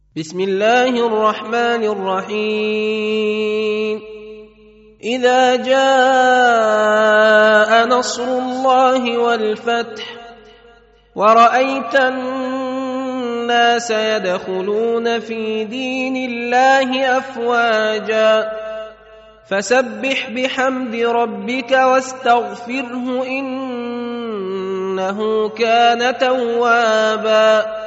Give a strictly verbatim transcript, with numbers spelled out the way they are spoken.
بسم الله الرحمن الرحيم إذا جاء نصر الله والفتح ورأيت الناس يدخلون في دين الله أفواجا فسبح بحمد ربك واستغفره إنه كان توابا